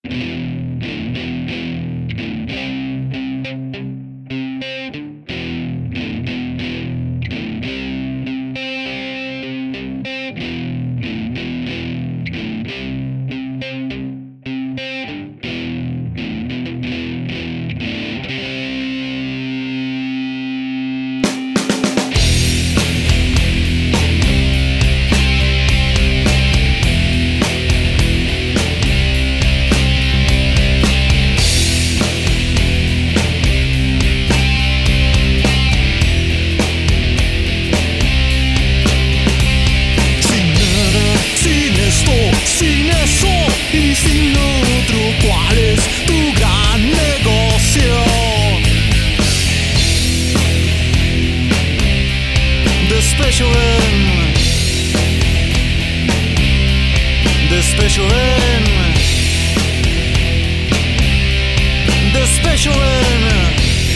Sin eso y sin otro, ¿cuál es tu gran negocio? The Special M, The Special M, The Special M.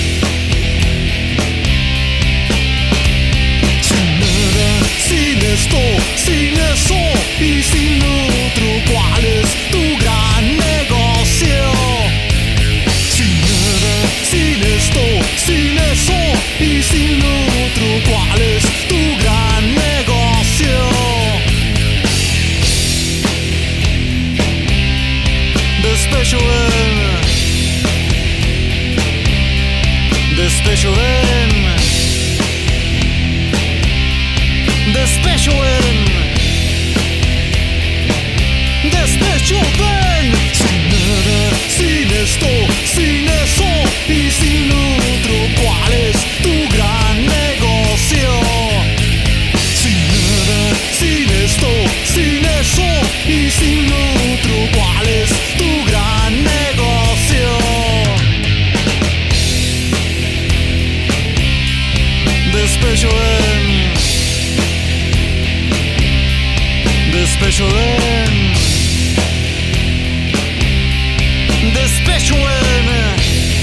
Sin nada, sin esto, sin eso y sin otro, ¿cuál es tu gran negocio? Sin nada, sin esto, sin eso y sin otro, ¿cuál es tu gran negocio? The Special M, The Special M, The Special M, The Special M. Sin nada, sin esto, sin eso y sin otro, ¿cuál es tu gran negocio? Sin nada, sin esto, sin eso y sin otro, ¿cuál es tu gran negocio? The Special M, The Special M, The Special M,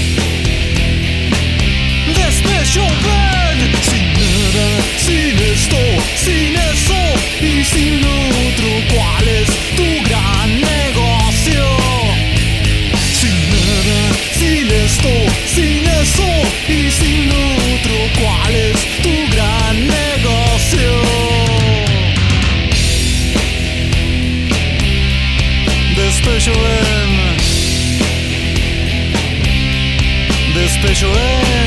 The Special M. Sin nada, sin esto, sin eso y sin otro, ¿cuál es tu gran negocio? Sin nada, sin esto, sin eso y sin otro, ¿cuál es tu gran negocio? The Special M, The Special M.